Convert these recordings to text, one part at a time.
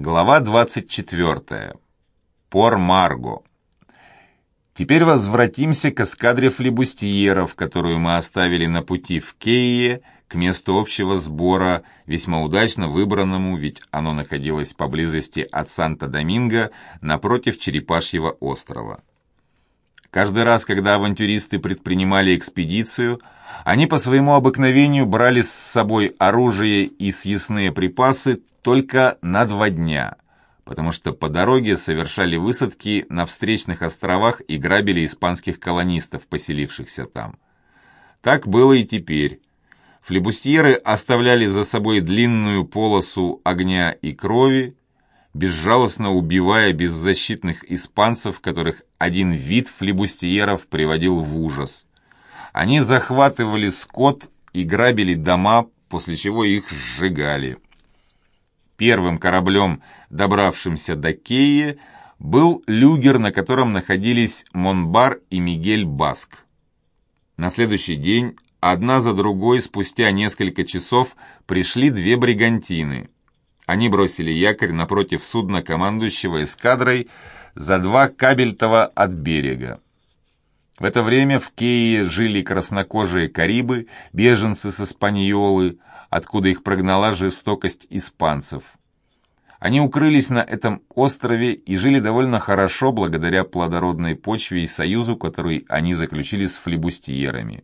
Глава 24. Пор-Марго. Теперь возвратимся к эскадре флибустьеров, которую мы оставили на пути в Кейе, к месту общего сбора, весьма удачно выбранному, ведь оно находилось поблизости от Санто-Доминго, напротив Черепашьего острова. Каждый раз, когда авантюристы предпринимали экспедицию, они по своему обыкновению брали с собой оружие и съестные припасы только на 2 дня, потому что по дороге совершали высадки на встречных островах и грабили испанских колонистов, поселившихся там. Так было и теперь. Флибустьеры оставляли за собой длинную полосу огня и крови, безжалостно убивая беззащитных испанцев, которых один вид флибустьеров приводил в ужас. Они захватывали скот и грабили дома, после чего их сжигали. Первым кораблем, добравшимся до Кейе, был люгер, на котором находились Монбар и Мигель Баск. На следующий день, одна за другой, спустя несколько часов, пришли 2 бригантины. Они бросили якорь напротив судна командующего эскадрой за 2 кабельтова от берега. В это время в Кейе жили краснокожие карибы, беженцы с Испаньолы, откуда их прогнала жестокость испанцев. Они укрылись на этом острове и жили довольно хорошо благодаря плодородной почве и союзу, который они заключили с флибустьерами.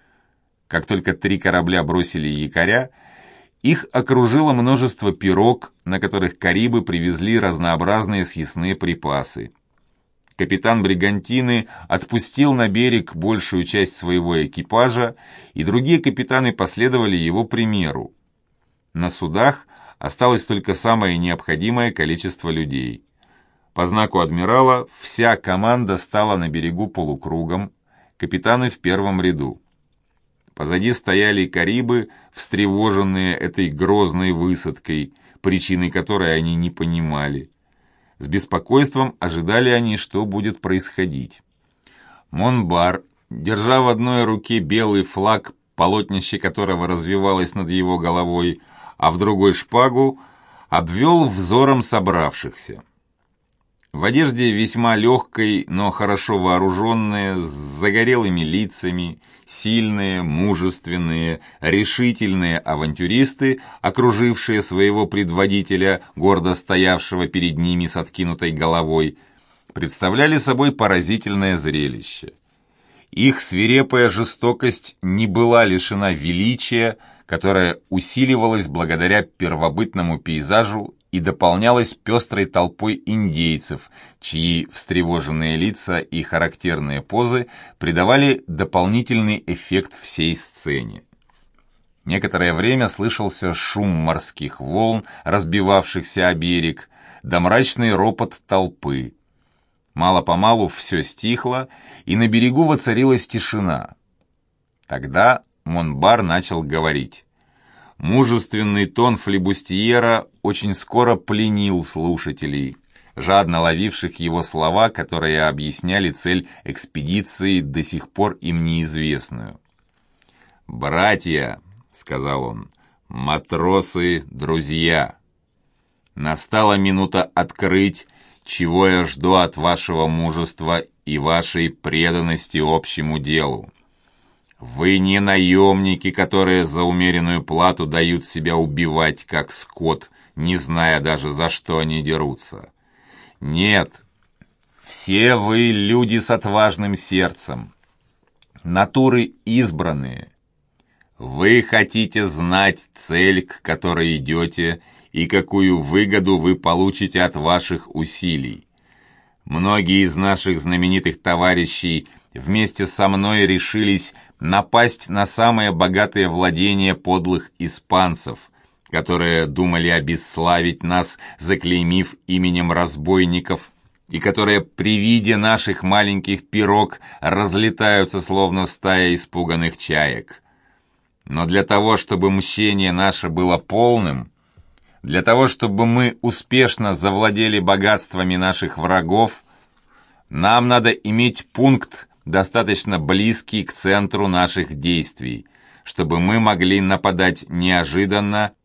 Как только 3 корабля бросили якоря, их окружило множество пирог, на которых карибы привезли разнообразные съестные припасы. Капитан бригантины отпустил на берег большую часть своего экипажа, и другие капитаны последовали его примеру. На судах осталось только самое необходимое количество людей. По знаку адмирала вся команда стала на берегу полукругом, капитаны в первом ряду. Позади стояли карибы, встревоженные этой грозной высадкой, причины которой они не понимали. С беспокойством ожидали они, что будет происходить. Монбар, держа в одной руке белый флаг, полотнище которого развивалось над его головой, а в другой шпагу, обвел взором собравшихся. В одежде весьма легкой, но хорошо вооруженные, с загорелыми лицами, сильные, мужественные, решительные авантюристы, окружившие своего предводителя, гордо стоявшего перед ними с откинутой головой, представляли собой поразительное зрелище. Их свирепая жестокость не была лишена величия, которое усиливалось благодаря первобытному пейзажу и дополнялась пестрой толпой индейцев, чьи встревоженные лица и характерные позы придавали дополнительный эффект всей сцене. Некоторое время слышался шум морских волн, разбивавшихся о берег, да мрачный ропот толпы. Мало-помалу все стихло, и на берегу воцарилась тишина. Тогда Монбар начал говорить. Мужественный тон флибустьера очень скоро пленил слушателей, жадно ловивших его слова, которые объясняли цель экспедиции, до сих пор им неизвестную. «Братья», — сказал он, — «матросы, друзья, настала минута открыть, чего я жду от вашего мужества и вашей преданности общему делу. Вы не наемники, которые за умеренную плату дают себя убивать, как скот, не зная даже, за что они дерутся. Нет, все вы люди с отважным сердцем, натуры избранные. Вы хотите знать цель, к которой идете, и какую выгоду вы получите от ваших усилий. Многие из наших знаменитых товарищей вместе со мной решились напасть на самые богатые владения подлых испанцев, которые думали обесславить нас, заклеймив именем разбойников, и которые при виде наших маленьких пирог разлетаются, словно стая испуганных чаек. Но для того, чтобы мщение наше было полным, для того, чтобы мы успешно завладели богатствами наших врагов, нам надо иметь пункт, достаточно близкий к центру наших действий, чтобы мы могли нападать неожиданно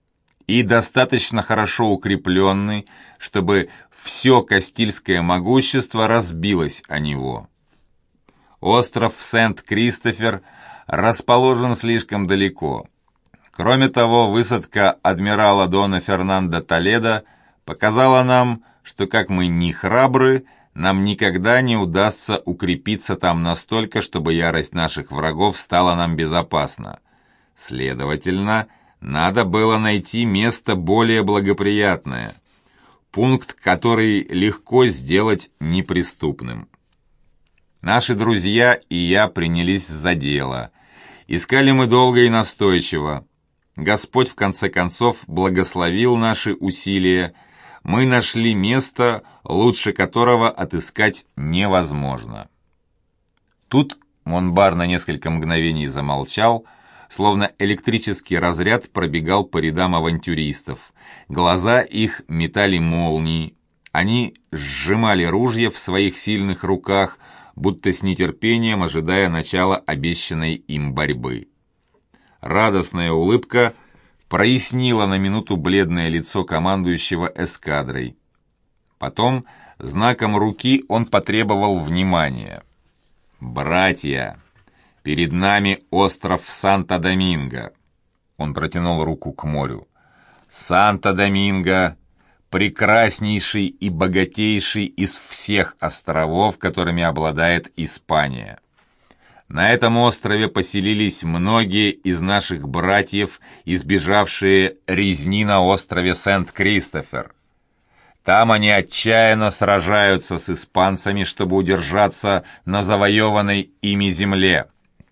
и достаточно хорошо укрепленный, чтобы все Кастильское могущество разбилось о него. Остров Сент-Кристофер расположен слишком далеко. Кроме того, высадка адмирала Дона Фернандо Толедо показала нам, что как мы ни храбры, нам никогда не удастся укрепиться там настолько, чтобы ярость наших врагов стала нам безопасна. Следовательно, надо было найти место более благоприятное, пункт, который легко сделать неприступным. Наши друзья и я принялись за дело. Искали мы долго и настойчиво. Господь, в конце концов, благословил наши усилия. Мы нашли место, лучше которого отыскать невозможно. Тут Монбар на несколько мгновений замолчал, словно электрический разряд пробегал по рядам авантюристов. Глаза их метали молнии. Они сжимали ружья в своих сильных руках, будто с нетерпением ожидая начала обещанной им борьбы. Радостная улыбка прояснила на минуту бледное лицо командующего эскадрой. Потом знаком руки он потребовал внимания. «Братья, перед нами остров Санто-Доминго». Он протянул руку к морю. «Санто-Доминго — прекраснейший и богатейший из всех островов, которыми обладает Испания. На этом острове поселились многие из наших братьев, избежавшие резни на острове Сент-Кристофер. Там они отчаянно сражаются с испанцами, чтобы удержаться на завоеванной ими земле.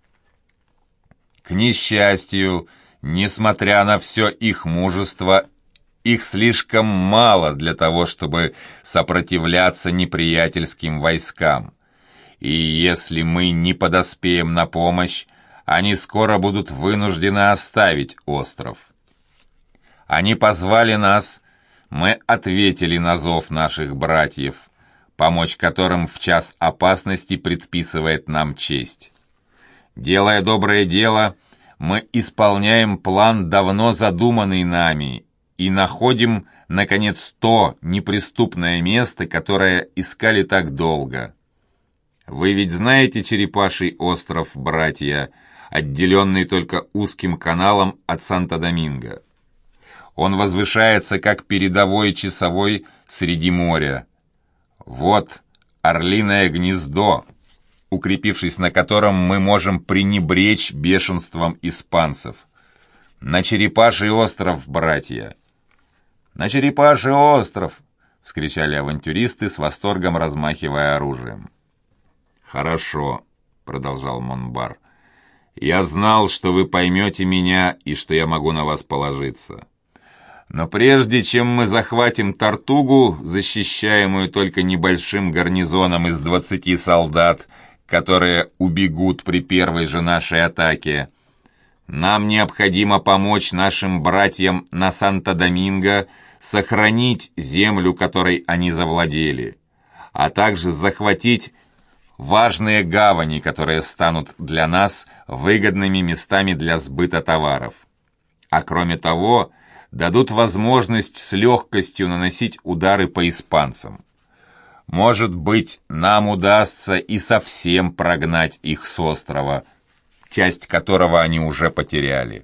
К несчастью, несмотря на все их мужество, их слишком мало для того, чтобы сопротивляться неприятельским войскам. И если мы не подоспеем на помощь, они скоро будут вынуждены оставить остров. Они позвали нас, мы ответили на зов наших братьев, помочь которым в час опасности предписывает нам честь. Делая доброе дело, мы исполняем план, давно задуманный нами, и находим, наконец, то неприступное место, которое искали так долго. Вы ведь знаете Черепаший остров, братья, отделенный только узким каналом от Санто-Доминго. Он возвышается, как передовой часовой среди моря. Вот орлиное гнездо, укрепившись на котором мы можем пренебречь бешенством испанцев. На Черепаший остров, братья! На Черепаший остров! — вскричали авантюристы с восторгом, размахивая оружием. «Хорошо», — продолжал Монбар. «Я знал, что вы поймете меня и что я могу на вас положиться. Но прежде чем мы захватим Тортугу, защищаемую только небольшим гарнизоном из 20 солдат, которые убегут при первой же нашей атаке, нам необходимо помочь нашим братьям на Санто-Доминго сохранить землю, которой они завладели, а также захватить важные гавани, которые станут для нас выгодными местами для сбыта товаров. А кроме того, дадут возможность с легкостью наносить удары по испанцам. Может быть, нам удастся и совсем прогнать их с острова, часть которого они уже потеряли.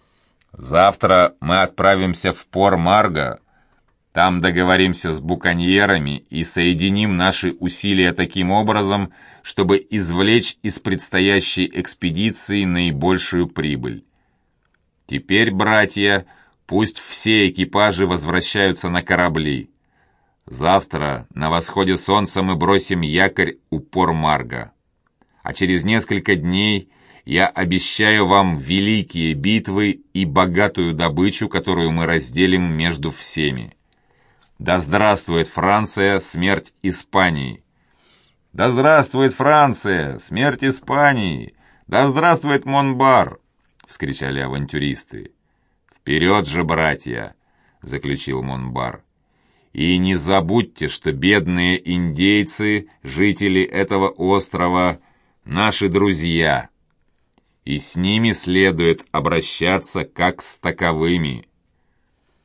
Завтра мы отправимся в Пор-Марго. Там договоримся с буконьерами и соединим наши усилия таким образом, чтобы извлечь из предстоящей экспедиции наибольшую прибыль. Теперь, братья, пусть все экипажи возвращаются на корабли. Завтра на восходе солнца мы бросим якорь у Пор-Марго. А через несколько дней я обещаю вам великие битвы и богатую добычу, которую мы разделим между всеми. Да здравствует Франция, смерть Испании! Да здравствует Франция, смерть Испании! Да здравствует Монбар! — вскричали авантюристы. «Вперед же, братья!» — заключил Монбар. «И не забудьте, что бедные индейцы, жители этого острова, наши друзья, и с ними следует обращаться как с таковыми».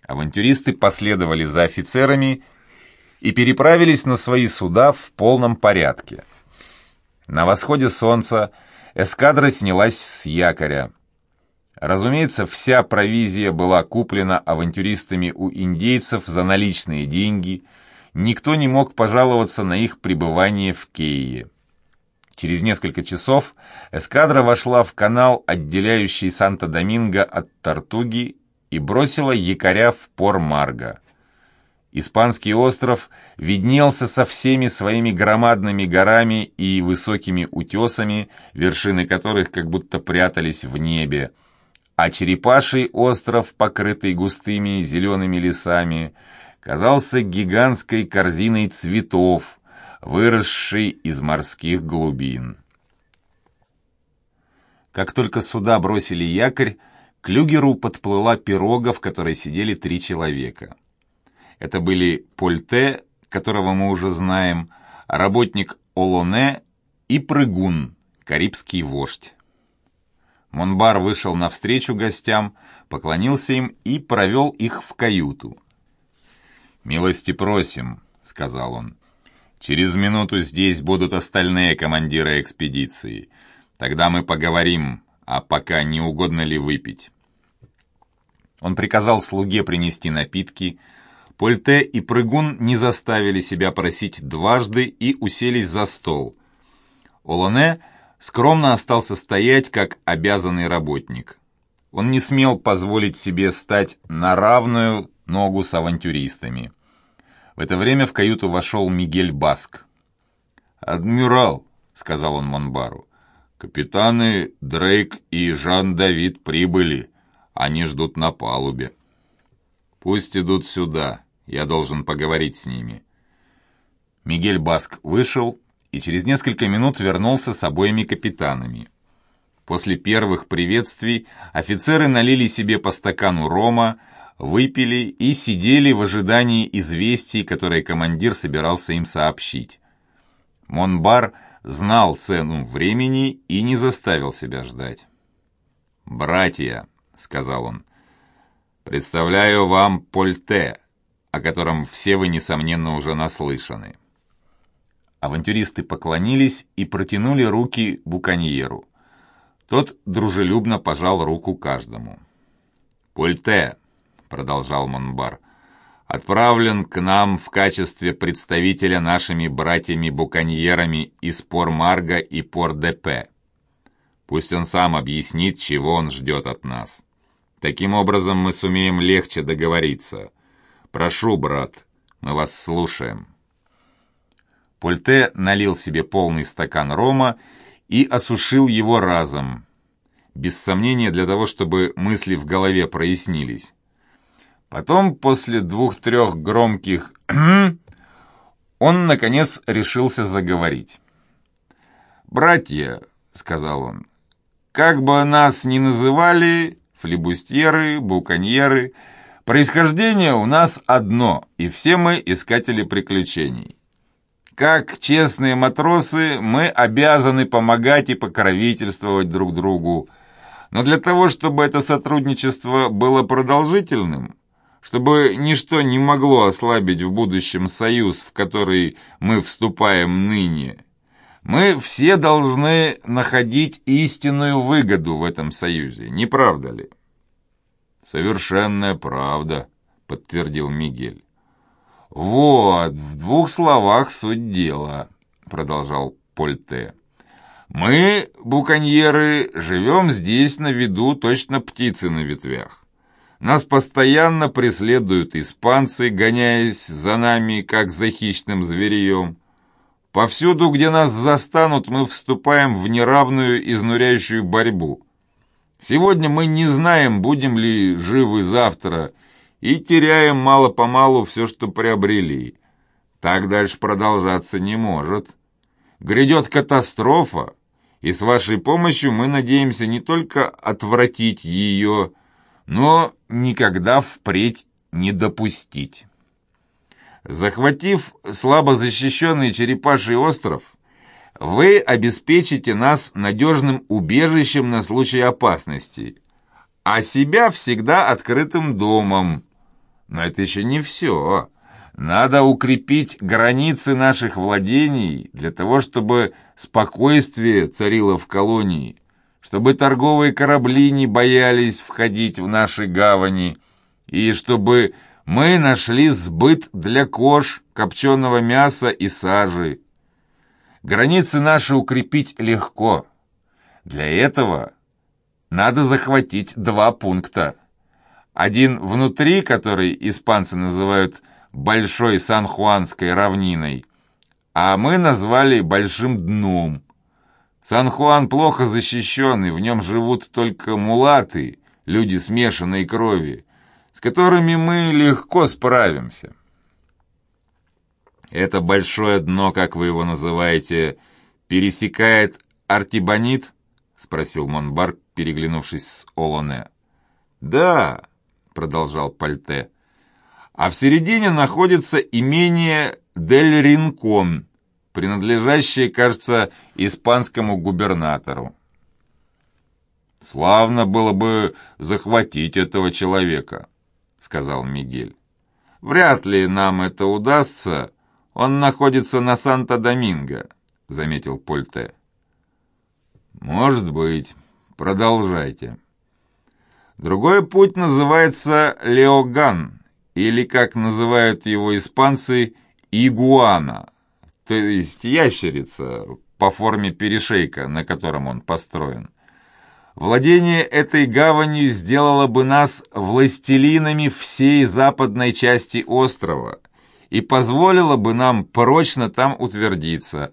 Авантюристы последовали за офицерами и переправились на свои суда в полном порядке. На восходе солнца эскадра снялась с якоря. Разумеется, вся провизия была куплена авантюристами у индейцев за наличные деньги, никто не мог пожаловаться на их пребывание в Кейе. Через несколько часов эскадра вошла в канал, отделяющий Санто-Доминго от Тортуги, и бросила якоря в Пор-Марго. Испанский остров виднелся со всеми своими громадными горами и высокими утесами, вершины которых как будто прятались в небе, а Черепаший остров, покрытый густыми зелеными лесами, казался гигантской корзиной цветов, выросшей из морских глубин. Как только суда бросили якорь, к люгеру подплыла пирога, в которой сидели 3 человека. Это были Польте, которого мы уже знаем, работник Олоне и Прыгун, карибский вождь. Монбар вышел навстречу гостям, поклонился им и провел их в каюту. «Милости просим», — сказал он. «Через минуту здесь будут остальные командиры экспедиции. Тогда мы поговорим, а пока не угодно ли выпить». Он приказал слуге принести напитки. Польте и Прыгун не заставили себя просить дважды и уселись за стол. Олоне скромно остался стоять, как обязанный работник. Он не смел позволить себе стать на равную ногу с авантюристами. В это время в каюту вошел Мигель Баск. «Адмирал», — сказал он Монбару, — «капитаны Дрейк и Жан-Давид прибыли. Они ждут на палубе. Пусть идут сюда, я должен поговорить с ними». Мигель Баск вышел и через несколько минут вернулся с обоими капитанами. После первых приветствий офицеры налили себе по стакану рома, выпили и сидели в ожидании известий, которые командир собирался им сообщить. Монбар знал цену времени и не заставил себя ждать. «Братья», — сказал он, — «представляю вам Польте, о котором все вы, несомненно, уже наслышаны». Авантюристы поклонились и протянули руки буконьеру. Тот дружелюбно пожал руку каждому. «Польте», — продолжал Монбар, — «отправлен к нам в качестве представителя нашими братьями-буконьерами из Пор-Марго и Пор-де-Пе. Пусть он сам объяснит, чего он ждет от нас. Таким образом мы сумеем легче договориться. Прошу, брат, мы вас слушаем». Польте налил себе полный стакан рома и осушил его разом, без сомнения для того, чтобы мысли в голове прояснились. Потом, после 2-3 громких он, наконец, решился заговорить. «Братья», — сказал он, — «как бы нас ни называли, флибустьеры, буконьеры, происхождение у нас одно, и все мы искатели приключений. Как честные матросы, мы обязаны помогать и покровительствовать друг другу, но для того, чтобы это сотрудничество было продолжительным, чтобы ничто не могло ослабить в будущем союз, в который мы вступаем ныне, мы все должны находить истинную выгоду в этом союзе, не правда ли?» «Совершенная правда», — подтвердил Мигель. «Вот, в 2 словах суть дела», — продолжал Польте. «Мы, буконьеры, живем здесь на виду, точно птицы на ветвях. Нас постоянно преследуют испанцы, гоняясь за нами, как за хищным зверьем. Повсюду, где нас застанут, мы вступаем в неравную, изнуряющую борьбу. Сегодня мы не знаем, будем ли живы завтра, и теряем мало-помалу все, что приобрели. Так дальше продолжаться не может. Грядет катастрофа, и с вашей помощью мы надеемся не только отвратить ее, но никогда впредь не допустить. Захватив слабо защищенный Черепаший остров, вы обеспечите нас надежным убежищем на случай опасности, а себя всегда открытым домом. Но это еще не все. Надо укрепить границы наших владений для того, чтобы спокойствие царило в колонии, чтобы торговые корабли не боялись входить в наши гавани, и чтобы мы нашли сбыт для кож, копченого мяса и сажи. Границы наши укрепить легко. Для этого надо захватить 2 пункта. Один внутри, который испанцы называют Большой Сан-Хуанской равниной, а мы назвали Большим Дном. Сан-Хуан плохо защищен, и в нем живут только мулаты, люди смешанной крови, с которыми мы легко справимся. Это большое дно, как вы его называете, пересекает Артибонит? — спросил Монбар, переглянувшись с Олоне. «Да», — продолжал Пальте, — «а в середине находится имение Дель Ринкон, принадлежащее, кажется, испанскому губернатору». «Славно было бы захватить этого человека», — сказал Мигель. «Вряд ли нам это удастся. Он находится на Санто-Доминго», — заметил Пальте. «Может быть. Продолжайте». Другой путь называется Леоган, или, как называют его испанцы, игуана, то есть ящерица по форме перешейка, на котором он построен. Владение этой гаванью сделало бы нас властелинами всей западной части острова и позволило бы нам прочно там утвердиться.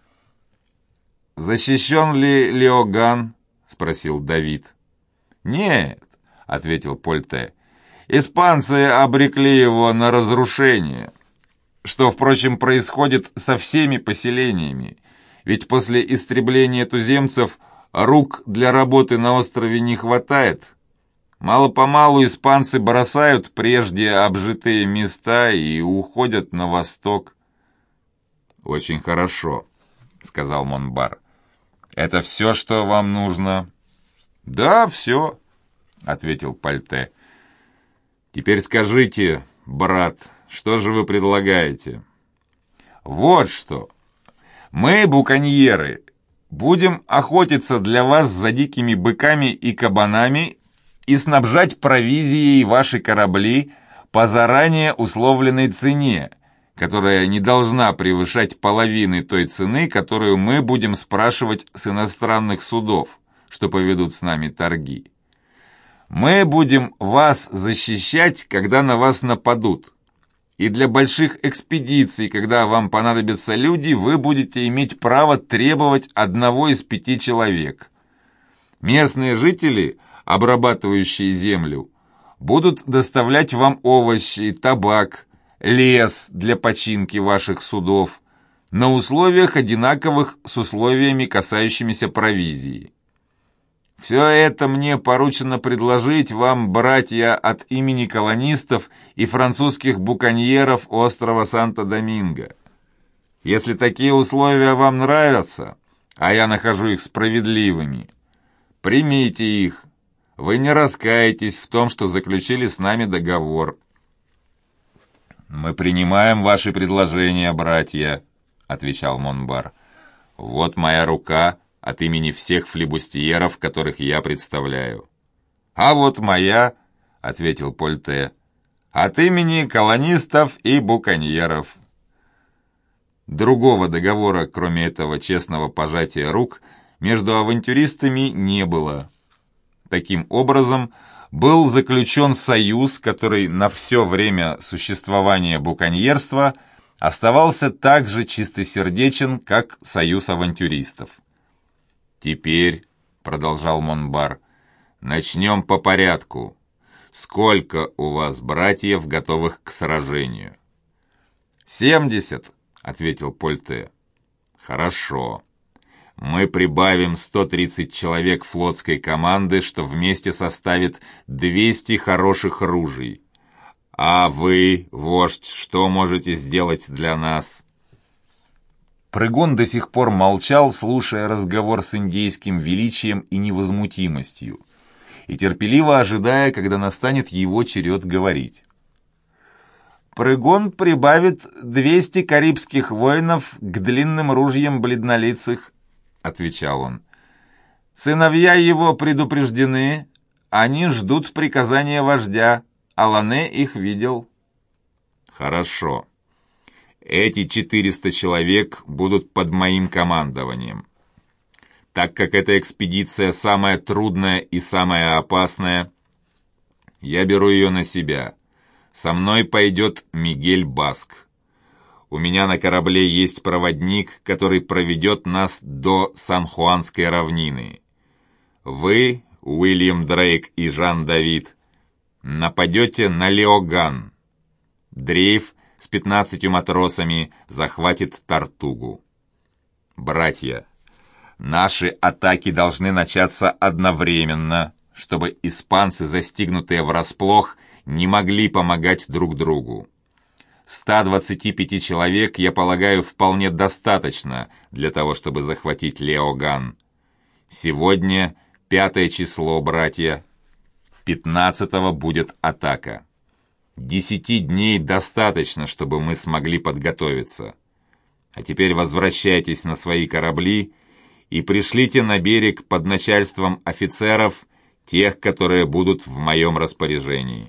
«Защищен ли Леоган?» — спросил Давид. «Нет», — ответил Пальте. «Испанцы обрекли его на разрушение, что, впрочем, происходит со всеми поселениями, ведь после истребления туземцев рук для работы на острове не хватает. Мало-помалу испанцы бросают прежде обжитые места и уходят на восток». «Очень хорошо», — сказал Монбар. «Это все, что вам нужно?» «Да, все», — ответил Пальте. «Теперь скажите, брат, что же вы предлагаете?» «Вот что. Мы, буконьеры, будем охотиться для вас за дикими быками и кабанами и снабжать провизией ваши корабли по заранее условленной цене, которая не должна превышать половины той цены, которую мы будем спрашивать с иностранных судов, что поведут с нами торги. Мы будем вас защищать, когда на вас нападут. И для больших экспедиций, когда вам понадобятся люди, вы будете иметь право требовать 1 из 5 человек. Местные жители, обрабатывающие землю, будут доставлять вам овощи, табак, лес для починки ваших судов на условиях, одинаковых с условиями, касающимися провизии. Все это мне поручено предложить вам, братья, от имени колонистов и французских буконьеров острова Санто-Доминго. Если такие условия вам нравятся, а я нахожу их справедливыми, примите их. Вы не раскаетесь в том, что заключили с нами договор». «Мы принимаем ваши предложения, братья», — отвечал Монбар. «Вот моя рука от имени всех флибустьеров, которых я представляю». «А вот моя», — ответил Пальте, — «от имени колонистов и буконьеров». Другого договора, кроме этого честного пожатия рук, между авантюристами не было. Таким образом, был заключен союз, который на все время существования буконьерства оставался так же чистосердечен, как союз авантюристов. «Теперь», — продолжал Монбар, — «начнем по порядку. Сколько у вас братьев, готовых к сражению?» 70, — ответил Пальте. «Хорошо. Мы прибавим 130 человек флотской команды, что вместе составит 200 хороших ружей. А вы, вождь, что можете сделать для нас?» Прыгун до сих пор молчал, слушая разговор с индейским величием и невозмутимостью, и терпеливо ожидая, когда настанет его черед говорить. прыгун прибавит 200 карибских воинов к длинным ружьям бледнолицых, — отвечал он. Сыновья его предупреждены, они ждут приказания вождя, а Лане их видел. Хорошо. Эти 400 человек будут под моим командованием. Так как эта экспедиция самая трудная и самая опасная, я беру ее на себя. Со мной пойдет Мигель Баск. У меня на корабле есть проводник, который проведет нас до Сан-Хуанской равнины. Вы, Уильям Дрейк и Жан-Давид, нападете на Леоган. Дрейф с 15 матросами захватит Тартугу. Братья, наши атаки должны начаться одновременно, чтобы испанцы, застигнутые врасплох, не могли помогать друг другу. 125 человек, я полагаю, вполне достаточно для того, чтобы захватить Леоган. Сегодня 5 число, братья. 15-го будет атака. 10 дней достаточно, чтобы мы смогли подготовиться. А теперь возвращайтесь на свои корабли и пришлите на берег под начальством офицеров тех, которые будут в моем распоряжении».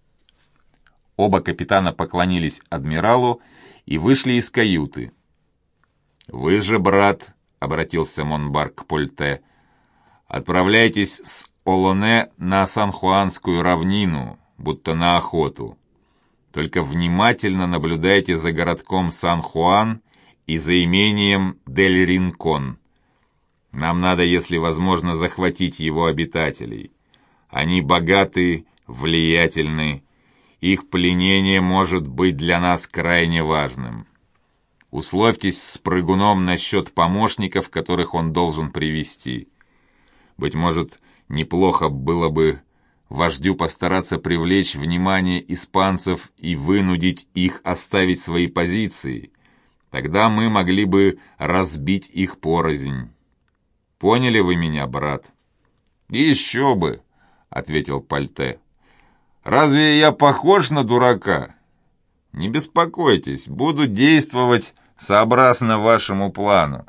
Оба капитана поклонились адмиралу и вышли из каюты. «Вы же, брат, — обратился Монбар к Польте, — отправляйтесь с Олоне на Сан-Хуанскую равнину, будто на охоту. Только внимательно наблюдайте за городком Сан-Хуан и за имением Дель-Ринкон. Нам надо, если возможно, захватить его обитателей. Они богаты, влиятельны. Их пленение может быть для нас крайне важным. Условьтесь с прыгуном насчет помощников, которых он должен привести. Быть может, неплохо было бы вождю постараться привлечь внимание испанцев и вынудить их оставить свои позиции. Тогда мы могли бы разбить их порознь. Поняли вы меня, брат?» «Еще бы», — ответил Польте. «Разве я похож на дурака? Не беспокойтесь, буду действовать сообразно вашему плану».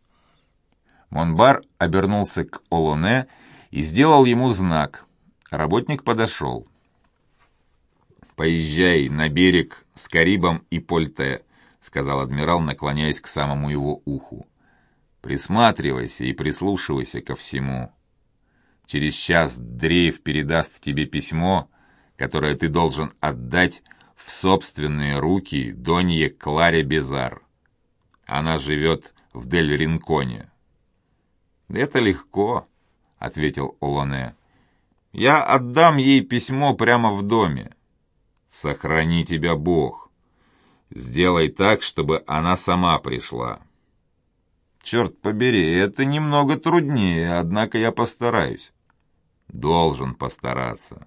Монбар обернулся к Олоне и сделал ему знак. Работник подошел. «Поезжай на берег с Карибом и Польте», — сказал адмирал, наклоняясь к самому его уху. «Присматривайся и прислушивайся ко всему. Через час Дрейф передаст тебе письмо, которое ты должен отдать в собственные руки Донье Кларе Безар. Она живет в Дель-Ринконе». «Это легко», — ответил Олоне. «Я отдам ей письмо прямо в доме». «Сохрани тебя Бог. Сделай так, чтобы она сама пришла». «Черт побери, это немного труднее, однако я постараюсь». «Должен постараться».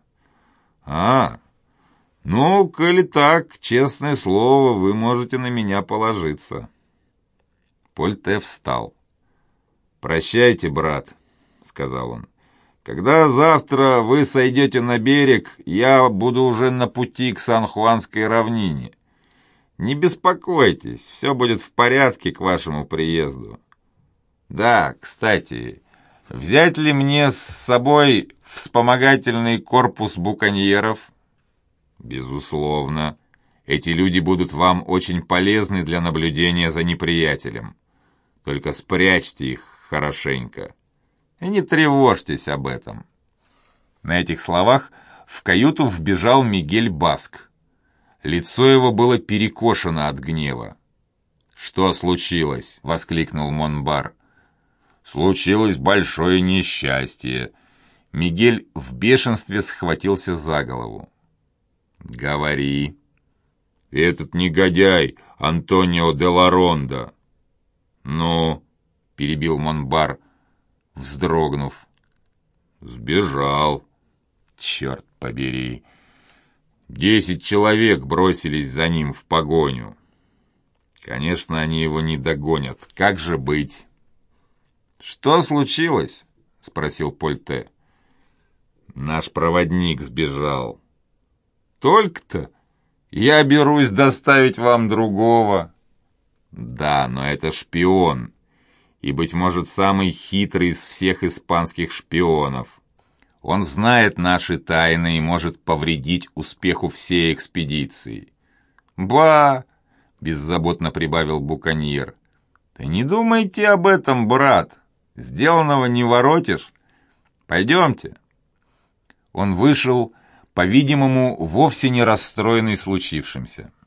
Ну, коли так, честное слово, вы можете на меня положиться». Польте встал. «Прощайте, брат», — сказал он. «Когда завтра вы сойдете на берег, я буду уже на пути к Сан-Хуанской равнине. Не беспокойтесь, все будет в порядке к вашему приезду. Да, кстати, взять ли мне с собой вспомогательный корпус буконьеров?» «Безусловно. Эти люди будут вам очень полезны для наблюдения за неприятелем. Только спрячьте их хорошенько. И не тревожьтесь об этом». На этих словах в каюту вбежал Мигель Баск. Лицо его было перекошено от гнева. «Что случилось?» — воскликнул Монбар. «Случилось большое несчастье». Мигель в бешенстве схватился за голову. «Говори». «Этот негодяй Антонио де ла Ронда». «Ну?» — перебил Монбар, вздрогнув. «Сбежал. Черт побери. 10 человек бросились за ним в погоню. Конечно, они его не догонят. Как же быть?» «Что случилось?» — спросил Польте. «Наш проводник сбежал». «Только-то? Я берусь доставить вам другого». «Да, но это шпион, и, быть может, самый хитрый из всех испанских шпионов. Он знает наши тайны и может повредить успеху всей экспедиции». «Ба!» — беззаботно прибавил буконьер. «Ты не думайте об этом, брат. Сделанного не воротишь. Пойдемте». Он вышел, по-видимому, вовсе не расстроенный случившимся.